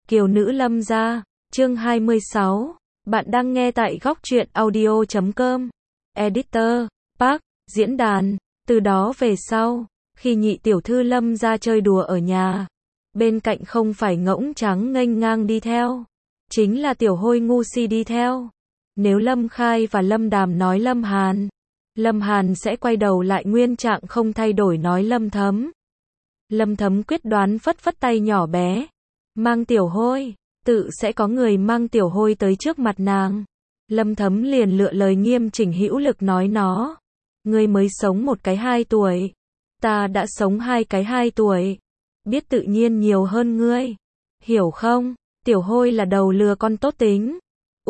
Kiều nữ Lâm gia, chương 26. Bạn đang nghe tại góc truyện audio.com. Editor, Park, diễn đàn. Từ đó về sau, khi nhị tiểu thư Lâm gia chơi đùa ở nhà, bên cạnh không phải ngỗng trắng nghênh ngang đi theo, chính là tiểu hôi ngu si đi theo. Nếu Lâm Khai và Lâm Đàm nói Lâm Hàn sẽ quay đầu lại nguyên trạng không thay đổi nói Lâm Thấm. Lâm Thấm quyết đoán phất phất tay nhỏ bé. Mang tiểu hôi, tự sẽ có người mang tiểu hôi tới trước mặt nàng. Lâm Thấm liền lựa lời nghiêm chỉnh hữu lực nói nó. Ngươi mới sống một cái 2 tuổi. Ta đã sống 2 cái 2 tuổi. Biết tự nhiên nhiều hơn ngươi. Hiểu không? Tiểu hôi là đầu lừa con tốt tính.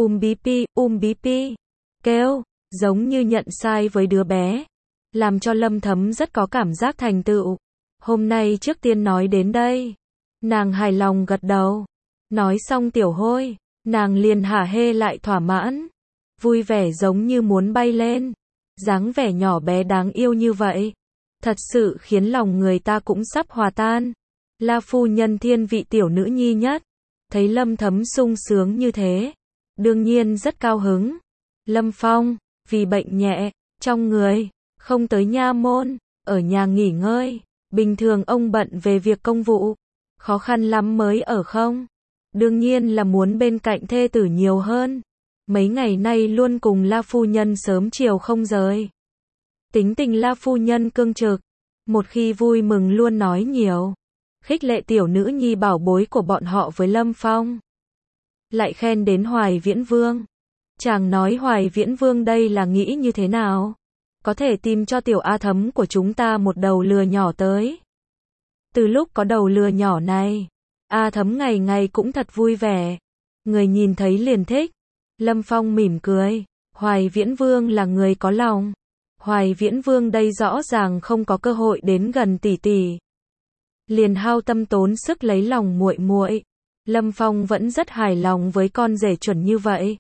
Bí pi. Kêu, giống như nhận sai với đứa bé. Làm cho Lâm Thấm rất có cảm giác thành tựu. Hôm nay trước tiên nói đến đây. Nàng hài lòng gật đầu. Nói xong tiểu hôi, nàng liền hả hê lại thỏa mãn. Vui vẻ giống như muốn bay lên. Dáng vẻ nhỏ bé đáng yêu như vậy. Thật sự khiến lòng người ta cũng sắp hòa tan. La phu nhân thiên vị tiểu nữ nhi nhất. Thấy Lâm Thấm sung sướng như thế. Đương nhiên rất cao hứng. Lâm Phong, vì bệnh nhẹ, trong người, không tới nha môn, ở nhà nghỉ ngơi. Bình thường ông bận về việc công vụ. Khó khăn lắm mới ở không? Đương nhiên là muốn bên cạnh thê tử nhiều hơn. Mấy ngày nay luôn cùng La phu nhân sớm chiều không rời. Tính tình La phu nhân cương trực. Một khi vui mừng luôn nói nhiều. Khích lệ tiểu nữ nhi bảo bối của bọn họ với Lâm Phong. Lại khen đến Hoài Viễn Vương. Chàng nói Hoài Viễn Vương đây là nghĩ như thế nào? Có thể tìm cho tiểu A Thấm của chúng ta một đầu lừa nhỏ tới. Từ lúc có đầu lừa nhỏ này, A Thấm ngày ngày cũng thật vui vẻ. Người nhìn thấy liền thích. Lâm Phong mỉm cười. Hoài Viễn Vương là người có lòng. Hoài Viễn Vương đây rõ ràng không có cơ hội đến gần tỷ tỷ. Liền hao tâm tốn sức lấy lòng muội muội. Lâm Phong vẫn rất hài lòng với con rể chuẩn như vậy.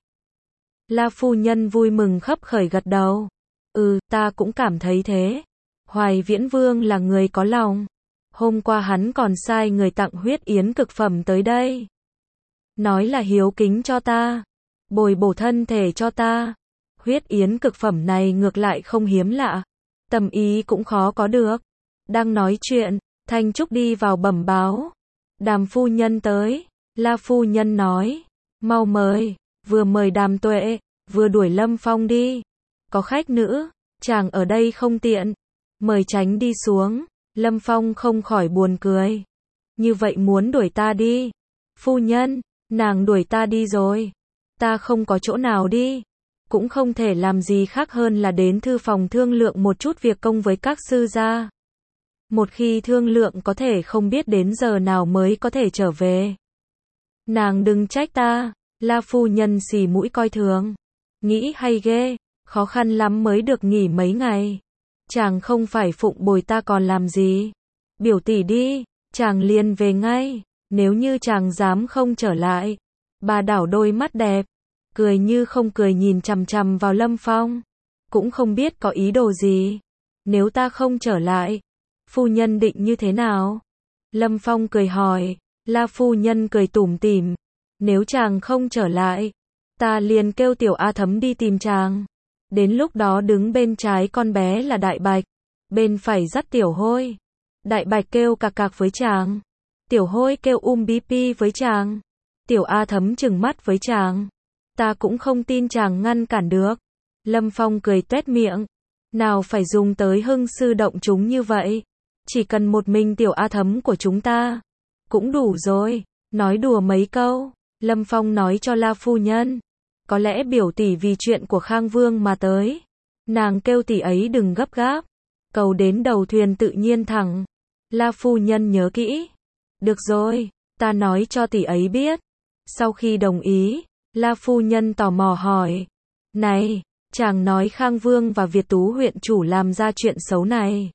La phu nhân vui mừng khấp khởi gật đầu. Ta cũng cảm thấy thế. Hoài Viễn Vương là người có lòng. Hôm qua hắn còn sai người tặng huyết yến cực phẩm tới đây. Nói là hiếu kính cho ta. Bồi bổ thân thể cho ta. Huyết yến cực phẩm này ngược lại không hiếm lạ. Tầm ý cũng khó có được. Đang nói chuyện, Thanh Trúc đi vào bẩm báo. Đàm phu nhân tới. La phu nhân nói. Mau mời. Vừa mời Đàm Tuệ, vừa đuổi Lâm Phong đi. Có khách nữ, chàng ở đây không tiện. Mời tránh đi xuống. Lâm Phong không khỏi buồn cười. Như vậy muốn đuổi ta đi. Phu nhân, nàng đuổi ta đi rồi. Ta không có chỗ nào đi. Cũng không thể làm gì khác hơn là đến thư phòng thương lượng một chút việc công với các sư gia. Một khi thương lượng có thể không biết đến giờ nào mới có thể trở về. Nàng đừng trách ta. La phu nhân xì mũi coi thường. Nghĩ hay ghê, khó khăn lắm mới được nghỉ mấy ngày. Chàng không phải phụng bồi ta còn làm gì. Biểu tỷ đi, chàng liền về ngay. Nếu như chàng dám không trở lại. Bà đảo đôi mắt đẹp, cười như không cười nhìn chằm chằm vào Lâm Phong. Cũng không biết có ý đồ gì. Nếu ta không trở lại, phu nhân định như thế nào? Lâm Phong cười hỏi. La phu nhân cười tủm tỉm. Nếu chàng không trở lại, ta liền kêu tiểu A Thấm đi tìm chàng. Đến lúc đó đứng bên trái con bé là Đại Bạch, bên phải dắt tiểu hôi. Đại Bạch kêu cạc cạc với chàng. Tiểu hôi kêu bí pi với chàng. Tiểu A Thấm trừng mắt với chàng. Ta cũng không tin chàng ngăn cản được. Lâm Phong cười tuét miệng. Nào phải dùng tới hưng sư động chúng như vậy. Chỉ cần một mình tiểu A Thấm của chúng ta. Cũng đủ rồi. Nói đùa mấy câu. Lâm Phong nói cho La phu nhân. Có lẽ biểu tỷ vì chuyện của Khang Vương mà tới. Nàng kêu tỷ ấy đừng gấp gáp. Cầu đến đầu thuyền tự nhiên thẳng. La phu nhân nhớ kỹ. Được rồi, ta nói cho tỷ ấy biết. Sau khi đồng ý, La phu nhân tò mò hỏi. Này, chàng nói Khang Vương và Việt Tú huyện chủ làm ra chuyện xấu này.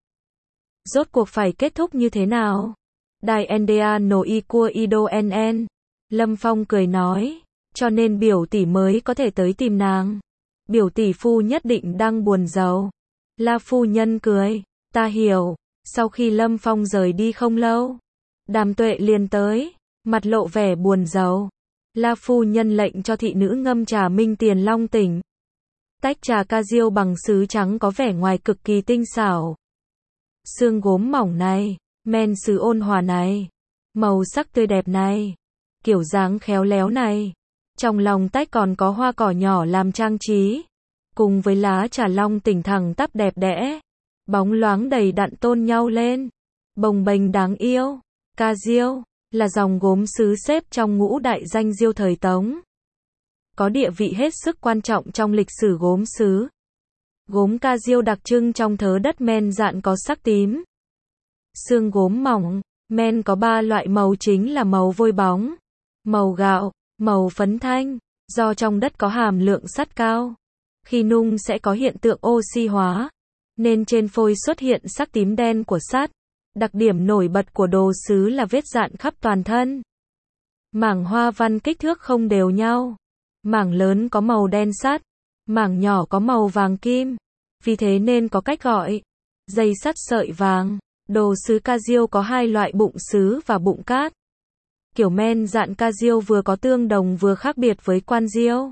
Rốt cuộc phải kết thúc như thế nào? Đài NDA no i cua ido nn. Lâm Phong cười nói. Cho nên biểu tỷ mới có thể tới tìm nàng. Biểu tỷ phu nhất định đang buồn rầu. La phu nhân cười. Ta hiểu. Sau khi Lâm Phong rời đi không lâu, Đàm Tuệ liền tới. mặt lộ vẻ buồn rầu. La phu nhân lệnh cho thị nữ ngâm trà minh tiền long tỉnh. Tách trà ca diêu bằng sứ trắng có vẻ ngoài cực kỳ tinh xảo. Xương gốm mỏng này, men sứ ôn hòa này, màu sắc tươi đẹp này, kiểu dáng khéo léo này. Trong lòng tách còn có hoa cỏ nhỏ làm trang trí, cùng với lá trà long tỉnh thẳng tắp đẹp đẽ, bóng loáng đầy đặn tôn nhau lên, bồng bềnh đáng yêu. Ca diêu là dòng gốm sứ xếp trong ngũ đại danh diêu thời Tống, có địa vị hết sức quan trọng trong lịch sử gốm sứ. Gốm ca diêu đặc trưng trong thớ đất men dạn có sắc tím. Xương gốm mỏng, men có 3 loại màu chính là màu vôi bóng, màu gạo, màu phấn thanh, do trong đất có hàm lượng sắt cao. Khi nung sẽ có hiện tượng oxy hóa, nên trên phôi xuất hiện sắc tím đen của sắt. Đặc điểm nổi bật của đồ sứ là vết dạn khắp toàn thân. Mảng hoa văn kích thước không đều nhau. Mảng lớn có màu đen sắt, mảng nhỏ có màu vàng kim. Vì thế nên có cách gọi dây sắt sợi vàng. Đồ sứ ca diêu có 2 loại bụng sứ và bụng cát. Kiểu men dạn ca diêu vừa có tương đồng vừa khác biệt với quan diêu.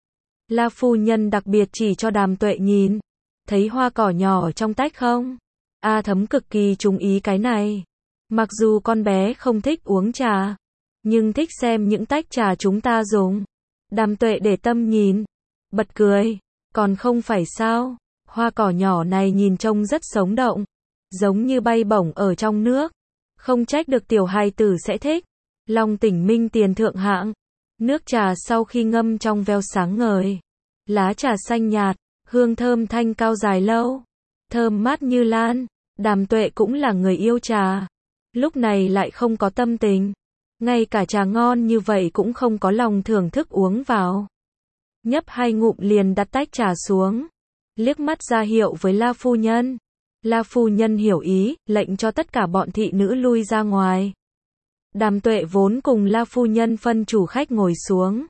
La phu nhân đặc biệt chỉ cho Đàm Tuệ nhìn. Thấy hoa cỏ nhỏ trong tách không? A Thấm cực kỳ chú ý cái này. Mặc dù con bé không thích uống trà, nhưng thích xem những tách trà chúng ta dùng. Đàm Tuệ để tâm nhìn, bật cười. Còn không phải sao? Hoa cỏ nhỏ này nhìn trông rất sống động, giống như bay bổng ở trong nước. Không trách được tiểu hài tử sẽ thích. Long tỉnh minh tiền thượng hạng. Nước trà sau khi ngâm trong veo sáng ngời. Lá trà xanh nhạt, hương thơm thanh cao dài lâu. Thơm mát như lan. Đàm Tuệ cũng là người yêu trà. Lúc này lại không có tâm tình. Ngay cả trà ngon như vậy cũng không có lòng thưởng thức uống vào. Nhấp 2 ngụm liền đặt tách trà xuống. Liếc mắt ra hiệu với La phu nhân. La phu nhân hiểu ý, lệnh cho tất cả bọn thị nữ lui ra ngoài. Đàm Tuệ vốn cùng La phu nhân phân chủ khách ngồi xuống.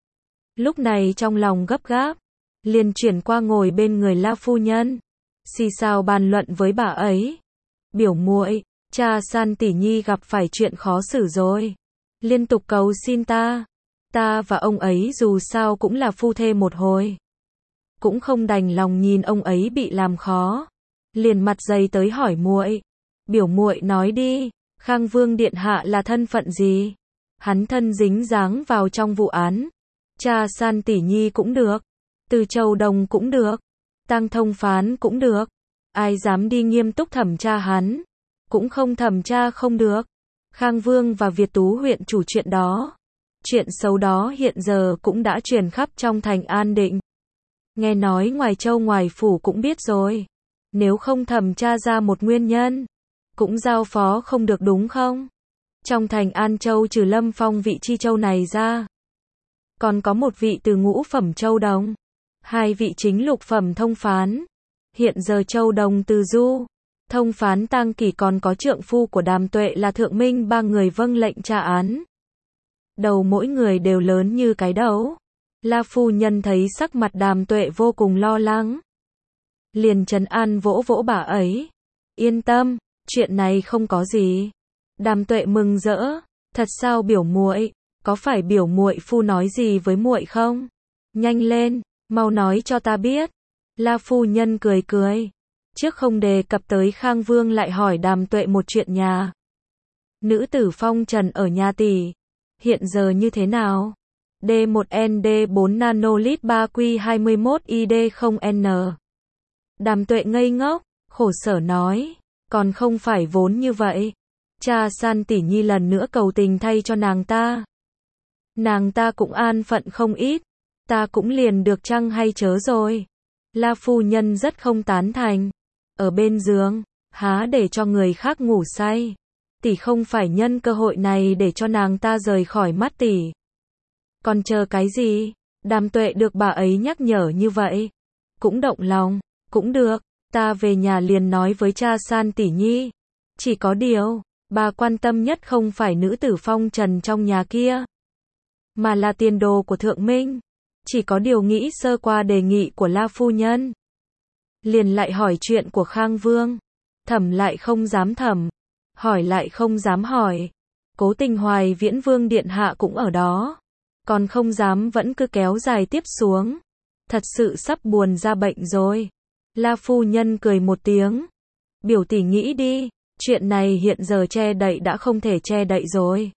Lúc này trong lòng gấp gáp, liền chuyển qua ngồi bên người La phu nhân. Xì xào bàn luận với bà ấy. Biểu muội, cha San tỷ nhi gặp phải chuyện khó xử rồi. Liên tục cầu xin ta. Ta và ông ấy dù sao cũng là phu thê một hồi. Cũng không đành lòng nhìn ông ấy bị làm khó. Liền mặt dày tới hỏi muội. Biểu muội nói đi, Khang Vương điện hạ là thân phận gì? Hắn thân dính dáng vào trong vụ án. Cha San tỷ nhi cũng được. Từ Châu Đồng cũng được. Tang Thông Phán cũng được. Ai dám đi nghiêm túc thẩm tra hắn? Cũng không thẩm tra không được. Khang Vương và Việt Tú huyện chủ chuyện đó. Chuyện xấu đó hiện giờ cũng đã truyền khắp trong thành An Định. Nghe nói ngoài châu ngoài phủ cũng biết rồi. Nếu không thẩm tra ra một nguyên nhân, cũng giao phó không được đúng không? Trong thành An Châu trừ Lâm Phong vị chi châu này ra, còn có một vị từ ngũ phẩm Châu Đồng, 2 vị chính lục phẩm thông phán. Hiện giờ Châu Đồng từ du, thông phán Tang Kỷ còn có trượng phu của Đàm Tuệ là Thượng Minh 3 người vâng lệnh tra án. Đầu mỗi người đều lớn như cái đấu. La phu nhân thấy sắc mặt Đàm Tuệ vô cùng lo lắng, liền trấn an vỗ vỗ bà ấy. Yên tâm, chuyện này không có gì. Đàm Tuệ mừng rỡ. Thật sao biểu muội? Có phải biểu muội phu nói gì với muội không? Nhanh lên, mau nói cho ta biết. La phu nhân cười cười. Trước không đề cập tới Khang Vương lại hỏi Đàm Tuệ một chuyện nhà. Nữ tử phong trần ở nhà tỷ, hiện giờ như thế nào? D1ND4 nanolit 3Q21ID0N. Đàm Tuệ ngây ngốc, khổ sở nói. Còn không phải vốn như vậy. Cha San tỷ nhi lần nữa cầu tình thay cho nàng ta. Nàng ta cũng an phận không ít. Ta cũng liền được chăng hay chớ rồi. La phu nhân rất không tán thành. Ở bên giường, há để cho người khác ngủ say. Tỷ không phải nhân cơ hội này để cho nàng ta rời khỏi mắt tỷ. Còn chờ cái gì? Đàm Tuệ được bà ấy nhắc nhở như vậy, cũng động lòng. Cũng được, ta về nhà liền nói với cha San tỷ nhi. Chỉ có điều, bà quan tâm nhất không phải nữ tử phong trần trong nhà kia, mà là tiền đồ của Thượng Minh. Chỉ có điều nghĩ sơ qua đề nghị của La phu nhân, liền lại hỏi chuyện của Khang Vương. Thẩm lại không dám thẩm, hỏi lại không dám hỏi. Cố Tình Hoài Viễn Vương điện hạ cũng ở đó, còn không dám vẫn cứ kéo dài tiếp xuống, thật sự sắp buồn ra bệnh rồi. La phu nhân cười một tiếng, biểu tỷ nghĩ đi, chuyện này hiện giờ che đậy đã không thể che đậy rồi.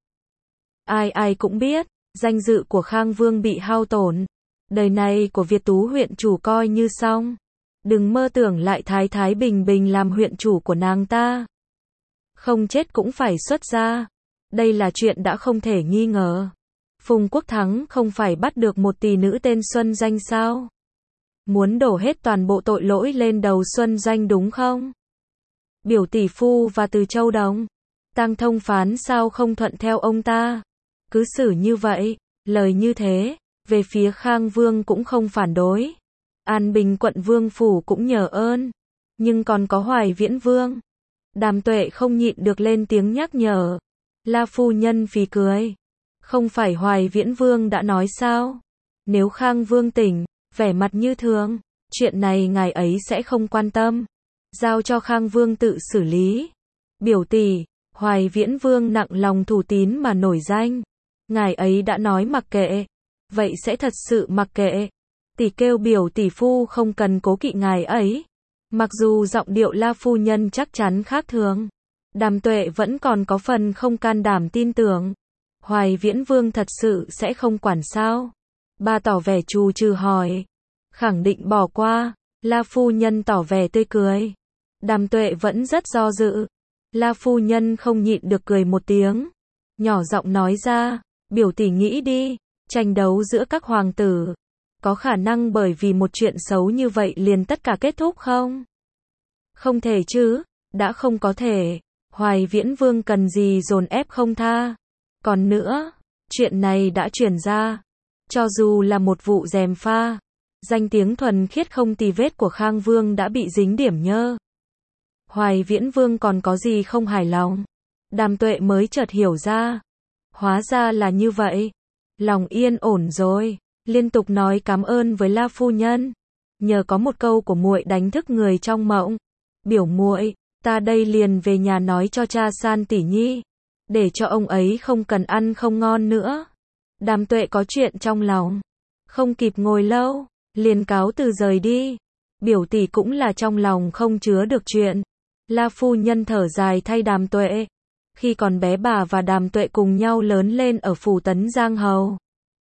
Ai ai cũng biết, danh dự của Khang Vương bị hao tổn, đời này của Việt Tú huyện chủ coi như xong. Đừng mơ tưởng lại thái thái bình bình làm huyện chủ của nàng ta. Không chết cũng phải xuất ra. Đây là chuyện đã không thể nghi ngờ. Phùng Quốc Thắng không phải bắt được một tỷ nữ tên Xuân Doanh sao? Muốn đổ hết toàn bộ tội lỗi lên đầu Xuân Doanh đúng không? Biểu tỷ phu và Từ Châu Đồng, Tang Thông Phán sao không thuận theo ông ta? Cứ xử như vậy, lời như thế, về phía Khang Vương cũng không phản đối. An Bình quận Vương phủ cũng nhờ ơn, nhưng còn có Hoài Viễn Vương. Đàm Tuệ không nhịn được lên tiếng nhắc nhở. La phu nhân phì cười. Không phải Hoài Viễn Vương đã nói sao? Nếu Khang Vương tỉnh, vẻ mặt như thường, chuyện này ngài ấy sẽ không quan tâm. Giao cho Khang Vương tự xử lý. Biểu tỷ, Hoài Viễn Vương nặng lòng thủ tín mà nổi danh. Ngài ấy đã nói mặc kệ. Vậy sẽ thật sự mặc kệ. Tỷ kêu biểu tỷ phu không cần cố kỵ ngài ấy. Mặc dù giọng điệu La phu nhân chắc chắn khác thường, Đàm Tuệ vẫn còn có phần không can đảm tin tưởng. Hoài Viễn Vương thật sự sẽ không quản sao? Bà tỏ vẻ trù trừ hỏi. Khẳng định bỏ qua. La phu nhân tỏ vẻ tươi cười. Đàm Tuệ vẫn rất do dự. La phu nhân không nhịn được cười một tiếng, nhỏ giọng nói ra, biểu tỷ nghĩ đi, tranh đấu giữa các hoàng tử, có khả năng bởi vì một chuyện xấu như vậy liền tất cả kết thúc không? Không thể chứ, đã không có thể, Hoài Viễn Vương cần gì dồn ép không tha. Còn nữa, chuyện này đã truyền ra, cho dù là một vụ gièm pha, danh tiếng thuần khiết không tì vết của Khang Vương đã bị dính điểm nhơ. Hoài Viễn Vương còn có gì không hài lòng? Đàm Tuệ mới chợt hiểu ra. Hóa ra là như vậy. Lòng yên ổn rồi, liên tục nói cảm ơn với La phu nhân. Nhờ có một câu của muội đánh thức người trong mộng. Biểu muội, ta đây liền về nhà nói cho cha San tỷ nhi, để cho ông ấy không cần ăn không ngon nữa. Đàm Tuệ có chuyện trong lòng, không kịp ngồi lâu, liền cáo từ rời đi. Biểu tỷ cũng là trong lòng không chứa được chuyện. La phu nhân thở dài thay Đàm Tuệ. Khi còn bé bà và Đàm Tuệ cùng nhau lớn lên ở phủ Tấn Giang Hầu.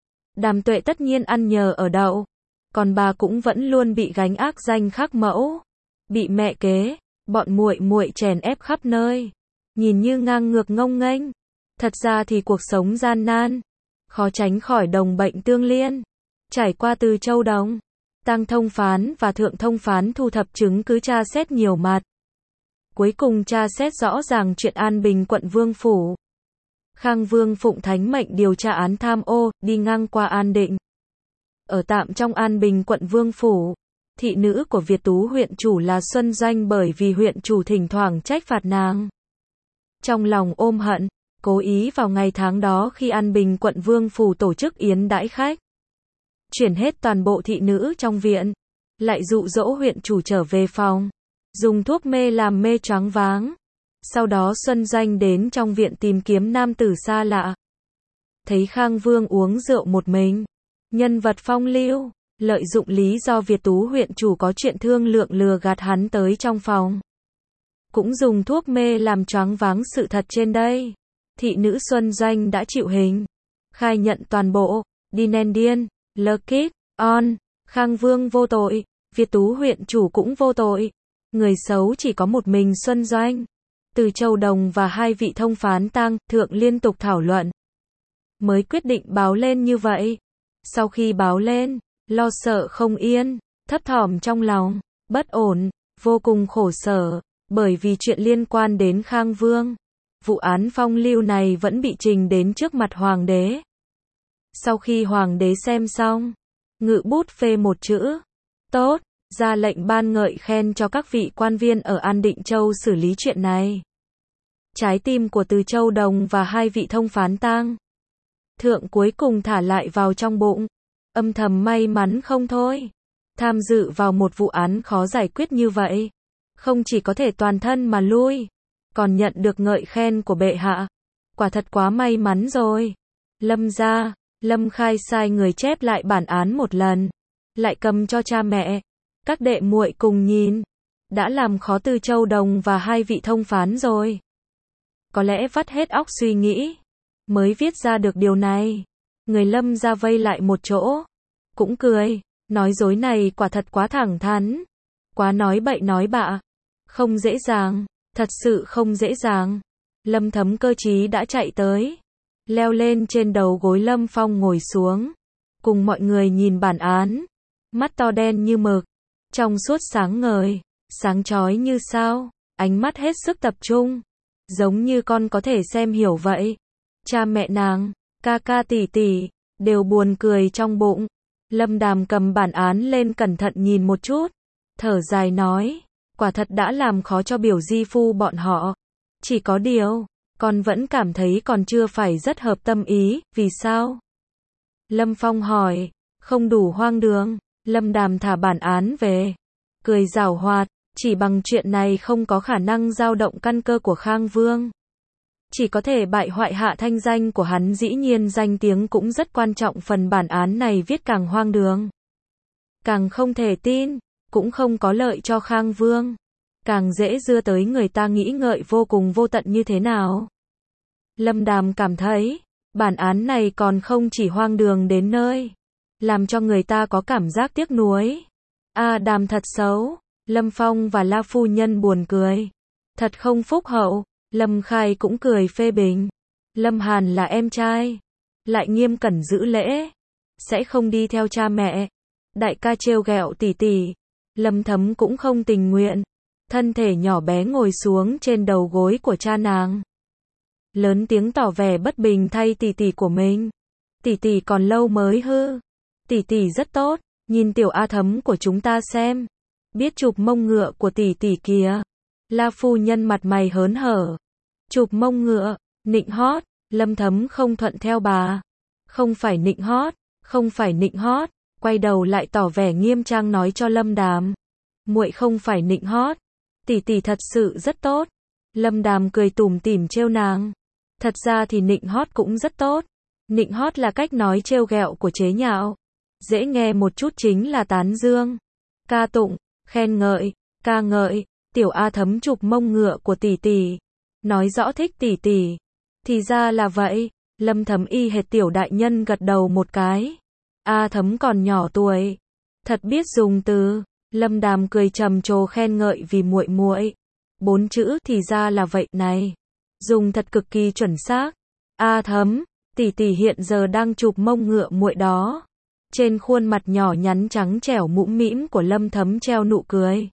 Đàm Tuệ tất nhiên ăn nhờ ở đậu, còn bà cũng vẫn luôn bị gánh ác danh khắc mẫu, bị mẹ kế, bọn muội muội chèn ép khắp nơi, nhìn như ngang ngược ngông nghênh. Thật ra thì cuộc sống gian nan, khó tránh khỏi đồng bệnh tương liên. Trải qua Từ Châu Đồng, Tang Thông Phán và Thượng Thông Phán thu thập chứng cứ tra xét nhiều mặt. Cuối cùng tra xét rõ ràng chuyện An Bình quận Vương phủ. Khang Vương phụng thánh mệnh điều tra án tham ô, đi ngang qua An Định. Ở tạm trong An Bình quận Vương phủ, thị nữ của Việt Tú huyện chủ là Xuân Doanh bởi vì huyện chủ thỉnh thoảng trách phạt nàng. Trong lòng ôm hận, cố ý vào ngày tháng đó khi An Bình quận Vương phủ tổ chức yến đãi khách, chuyển hết toàn bộ thị nữ trong viện, lại dụ dỗ huyện chủ trở về phòng, dùng thuốc mê làm mê choáng váng. Sau đó Xuân Doanh đến trong viện tìm kiếm nam tử xa lạ. Thấy Khang Vương uống rượu một mình, nhân vật phong lưu, lợi dụng lý do Việt Tú huyện chủ có chuyện thương lượng lừa gạt hắn tới trong phòng. Cũng dùng thuốc mê làm choáng váng sự thật trên đây. Thị nữ Xuân Doanh đã chịu hình, khai nhận toàn bộ, đi nén điên, Lucky, on, Khang Vương vô tội, Việt Tú huyện chủ cũng vô tội. Người xấu chỉ có một mình Xuân Doanh. Từ Châu Đồng và hai vị thông phán Tang, Thượng liên tục thảo luận, mới quyết định báo lên như vậy. Sau khi báo lên, lo sợ không yên, thấp thỏm trong lòng, bất ổn, vô cùng khổ sở, bởi vì chuyện liên quan đến Khang Vương. Vụ án phong lưu này vẫn bị trình đến trước mặt hoàng đế. Sau khi hoàng đế xem xong, ngự bút phê một chữ, tốt, ra lệnh ban ngợi khen cho các vị quan viên ở An Định Châu xử lý chuyện này. Trái tim của Từ Châu Đồng và hai vị thông phán Tang, Thượng cuối cùng thả lại vào trong bụng, âm thầm may mắn không thôi. Tham dự vào một vụ án khó giải quyết như vậy, không chỉ có thể toàn thân mà lui, còn nhận được ngợi khen của bệ hạ. quả thật quá may mắn rồi. Lâm gia, Lâm Khai sai người chép lại bản án một lần, lại cầm cho cha mẹ, các đệ muội cùng nhìn, đã làm khó Tư Châu Đồng và hai vị thông phán rồi. Có lẽ vắt hết óc suy nghĩ, mới viết ra được điều này. Người Lâm gia vây lại một chỗ, cũng cười, nói dối này quả thật quá thẳng thắn, quá nói bậy nói bạ, không dễ dàng, thật sự không dễ dàng. Lâm Thấm cơ trí đã chạy tới, leo lên trên đầu gối Lâm Phong ngồi xuống, cùng mọi người nhìn bản án, mắt to đen như mực, trong suốt sáng ngời, sáng chói như sao, ánh mắt hết sức tập trung, giống như con có thể xem hiểu vậy. Cha mẹ nàng, ca ca tỷ tỷ, đều buồn cười trong bụng. Lâm Đàm cầm bản án lên cẩn thận nhìn một chút, thở dài nói, quả thật đã làm khó cho biểu di phu bọn họ. Chỉ có điều, con vẫn cảm thấy còn chưa phải rất hợp tâm ý, vì sao? Lâm Phong hỏi, không đủ hoang đường. Lâm Đàm thả bản án về, cười giảo hoạt, chỉ bằng chuyện này không có khả năng dao động căn cơ của Khang Vương. Chỉ có thể bại hoại hạ thanh danh của hắn, dĩ nhiên danh tiếng cũng rất quan trọng. Phần bản án này viết càng hoang đường, càng không thể tin, cũng không có lợi cho Khang Vương, càng dễ đưa tới người ta nghĩ ngợi vô cùng vô tận như thế nào. Lâm Đàm cảm thấy, bản án này còn không chỉ hoang đường đến nơi, làm cho người ta có cảm giác tiếc nuối. Đàm thật xấu. Lâm Phong và La phu nhân buồn cười, thật không phúc hậu. Lâm Khai cũng cười phê bình. Lâm Hàn là em trai, lại nghiêm cẩn giữ lễ, sẽ không đi theo cha mẹ. Đại ca trêu ghẹo tỷ tỷ. Lâm Thấm cũng không tình nguyện, thân thể nhỏ bé ngồi xuống trên đầu gối của cha nàng, lớn tiếng tỏ vẻ bất bình thay tỷ tỷ của mình. Tỷ tỷ còn lâu mới hư. Tỷ tỷ rất tốt, nhìn tiểu A Thấm của chúng ta xem, biết chụp mông ngựa của tỷ tỷ kìa. La phu nhân mặt mày hớn hở. Chụp mông ngựa, nịnh hót. Lâm Thấm không thuận theo bà. Không phải nịnh hót, không phải nịnh hót. Quay đầu lại tỏ vẻ nghiêm trang nói cho Lâm Đàm, muội không phải nịnh hót, tỷ tỷ thật sự rất tốt. Lâm Đàm cười tủm tỉm trêu nàng, thật ra thì nịnh hót cũng rất tốt. Nịnh hót là cách nói trêu ghẹo của chế nhạo, dễ nghe một chút chính là tán dương, ca tụng, khen ngợi, ca ngợi. Tiểu A Thấm chụp mông ngựa của tỷ tỷ, nói rõ thích tỷ tỷ. Thì ra là vậy. Lâm Thấm y hệt tiểu đại nhân gật đầu một cái. A Thấm còn nhỏ tuổi, thật biết dùng từ. Lâm Đàm cười trầm trồ khen ngợi vì muội muội. 4 chữ thì ra là vậy này, dùng thật cực kỳ chuẩn xác. A Thấm, tỷ tỷ hiện giờ đang chụp mông ngựa muội đó. Trên khuôn mặt nhỏ nhắn trắng trẻo mũm mĩm của Lâm Thấm treo nụ cười,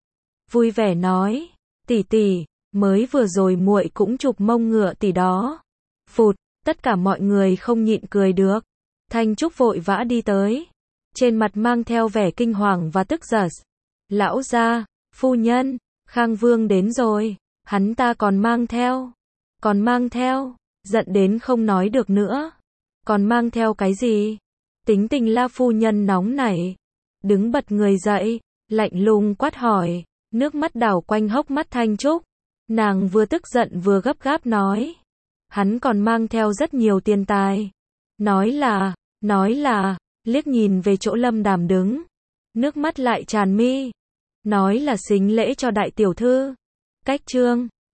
vui vẻ nói, tỷ tỷ, mới vừa rồi muội cũng chụp mông ngựa tỷ đó. Phụt, tất cả mọi người không nhịn cười được. Thanh Trúc vội vã đi tới, trên mặt mang theo vẻ kinh hoàng và tức giận. Lão gia, phu nhân, Khang Vương đến rồi, hắn ta còn mang theo, giận đến không nói được nữa. Còn mang theo cái gì? Tính tình La phu nhân nóng nảy, đứng bật người dậy, lạnh lùng quát hỏi, nước mắt đảo quanh hốc mắt Thanh Trúc. Nàng vừa tức giận vừa gấp gáp nói, hắn còn mang theo rất nhiều tiền tài. Nói là, liếc nhìn về chỗ Lâm Đàm đứng, nước mắt lại tràn mi. Nói là sính lễ cho đại tiểu thư. Cách trương